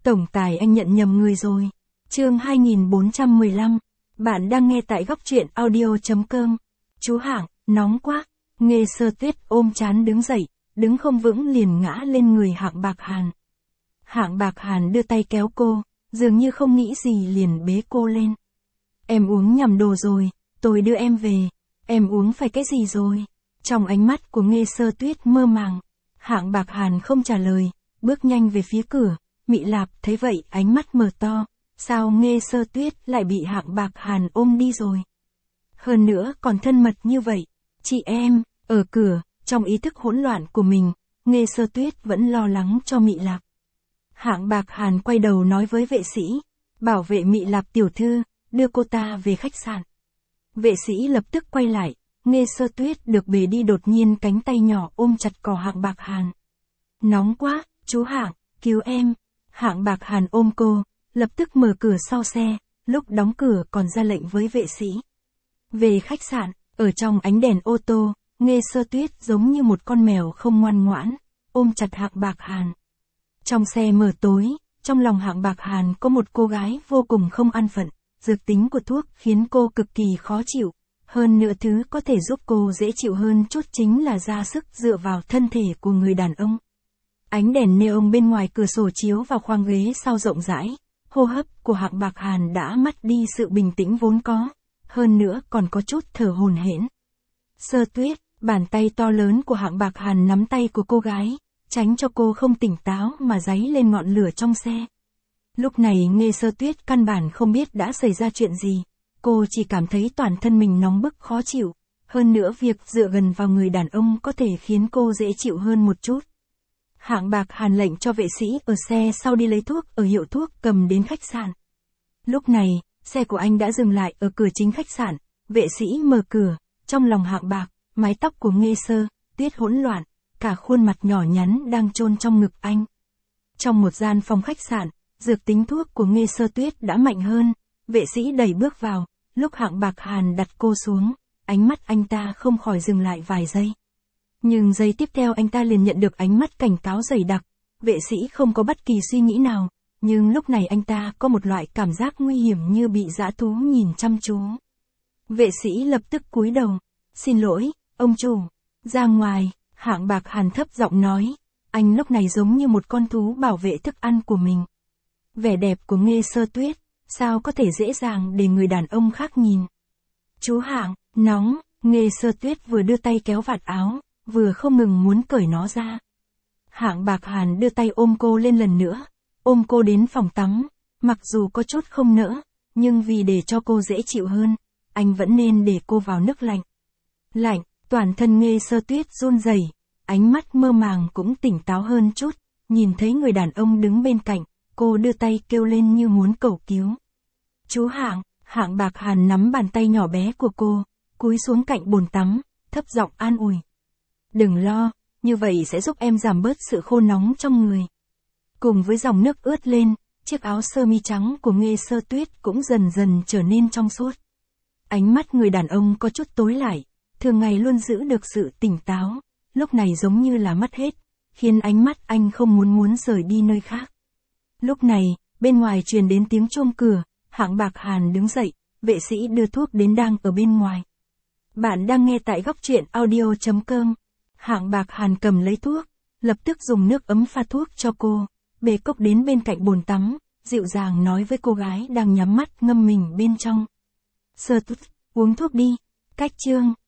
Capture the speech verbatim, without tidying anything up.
Tổng tài anh nhận nhầm người rồi. Chương hai nghìn bốn trăm mười lăm. Bạn đang nghe tại góc truyện audio chấm com. Chú Hạng, nóng quá. Nghe Sơ Tuyết ôm chán đứng dậy, đứng không vững liền ngã lên người Hạng Bạc Hàn. Hạng Bạc Hàn đưa tay kéo cô, dường như không nghĩ gì liền bế cô lên. Em uống nhầm đồ rồi, tôi đưa em về. Em uống phải cái gì rồi? Trong ánh mắt của Nghe Sơ Tuyết mơ màng, Hạng Bạc Hàn không trả lời, bước nhanh về phía cửa. Mị Lạp thấy vậy ánh mắt mở to, sao Nghe Sơ Tuyết lại bị Hạng Bạc Hàn ôm đi rồi? Hơn nữa còn thân mật như vậy. Chị em, ở cửa, trong ý thức hỗn loạn của mình, Nghe Sơ Tuyết vẫn lo lắng cho Mị Lạp. Hạng Bạc Hàn quay đầu nói với vệ sĩ, bảo vệ Mị Lạp tiểu thư, đưa cô ta về khách sạn. Vệ sĩ lập tức quay lại, Nghe Sơ Tuyết được bế đi đột nhiên cánh tay nhỏ ôm chặt cò Hạng Bạc Hàn. Nóng quá, chú Hạng, cứu em. Hạng Bạc Hàn ôm cô, lập tức mở cửa sau xe, lúc đóng cửa còn ra lệnh với vệ sĩ. Về khách sạn, ở trong ánh đèn ô tô, Nghe Sơ Tuyết giống như một con mèo không ngoan ngoãn, ôm chặt Hạng Bạc Hàn. Trong xe mờ tối, trong lòng Hạng Bạc Hàn có một cô gái vô cùng không an phận, dược tính của thuốc khiến cô cực kỳ khó chịu. Hơn nữa thứ có thể giúp cô dễ chịu hơn chút chính là ra sức dựa vào thân thể của người đàn ông. Ánh đèn neon bên ngoài cửa sổ chiếu vào khoang ghế sau rộng rãi, hô hấp của Hạng Bạc Hàn đã mất đi sự bình tĩnh vốn có, hơn nữa còn có chút thở hổn hển. Sơ Tuyết, bàn tay to lớn của Hạng Bạc Hàn nắm tay của cô gái, tránh cho cô không tỉnh táo mà giấy lên ngọn lửa trong xe. Lúc này Nghe Sơ Tuyết căn bản không biết đã xảy ra chuyện gì, cô chỉ cảm thấy toàn thân mình nóng bức khó chịu, hơn nữa việc dựa gần vào người đàn ông có thể khiến cô dễ chịu hơn một chút. Hạng Bạc Hàn lệnh cho vệ sĩ ở xe sau đi lấy thuốc ở hiệu thuốc cầm đến khách sạn. Lúc này, xe của anh đã dừng lại ở cửa chính khách sạn, vệ sĩ mở cửa, trong lòng Hạng Bạc, mái tóc của Nghe Sơ Tuyết hỗn loạn, cả khuôn mặt nhỏ nhắn đang chôn trong ngực anh. Trong một gian phòng khách sạn, dược tính thuốc của Nghe Sơ Tuyết đã mạnh hơn, vệ sĩ đẩy bước vào, lúc Hạng Bạc Hàn đặt cô xuống, ánh mắt anh ta không khỏi dừng lại vài giây. Nhưng giây tiếp theo anh ta liền nhận được ánh mắt cảnh cáo dày đặc, vệ sĩ không có bất kỳ suy nghĩ nào, nhưng lúc này anh ta có một loại cảm giác nguy hiểm như bị dã thú nhìn chăm chú. Vệ sĩ lập tức cúi đầu, xin lỗi, ông chủ, ra ngoài, Hạng Bạc Hàn thấp giọng nói, anh lúc này giống như một con thú bảo vệ thức ăn của mình. Vẻ đẹp của Nghe Sơ Tuyết, sao có thể dễ dàng để người đàn ông khác nhìn. Chú Hạng, nóng, Nghe Sơ Tuyết vừa đưa tay kéo vạt áo, vừa không ngừng muốn cởi nó ra. Hạng Bạc Hàn đưa tay ôm cô lên lần nữa, ôm cô đến phòng tắm, mặc dù có chút không nỡ, nhưng vì để cho cô dễ chịu hơn, anh vẫn nên để cô vào nước lạnh. Lạnh, toàn thân Nghe Sơ Tuyết run rẩy, ánh mắt mơ màng cũng tỉnh táo hơn chút, nhìn thấy người đàn ông đứng bên cạnh, cô đưa tay kêu lên như muốn cầu cứu. Chú Hạng, Hạng Bạc Hàn nắm bàn tay nhỏ bé của cô, cúi xuống cạnh bồn tắm, thấp giọng an ủi. Đừng lo, như vậy sẽ giúp em giảm bớt sự khô nóng trong người. Cùng với dòng nước ướt lên, chiếc áo sơ mi trắng của Nghe Sơ Tuyết cũng dần dần trở nên trong suốt. Ánh mắt người đàn ông có chút tối lại, thường ngày luôn giữ được sự tỉnh táo, lúc này giống như là mất hết, khiến ánh mắt anh không muốn muốn rời đi nơi khác. Lúc này, bên ngoài truyền đến tiếng chuông cửa, Hạng Bạc Hàn đứng dậy, vệ sĩ đưa thuốc đến đang ở bên ngoài. Bạn đang nghe tại góc truyện audio chấm com. Hạng Bạc Hàn cầm lấy thuốc, lập tức dùng nước ấm pha thuốc cho cô, bê cốc đến bên cạnh bồn tắm, dịu dàng nói với cô gái đang nhắm mắt ngâm mình bên trong. Sơ Tuyết, uống thuốc đi. Cách chương.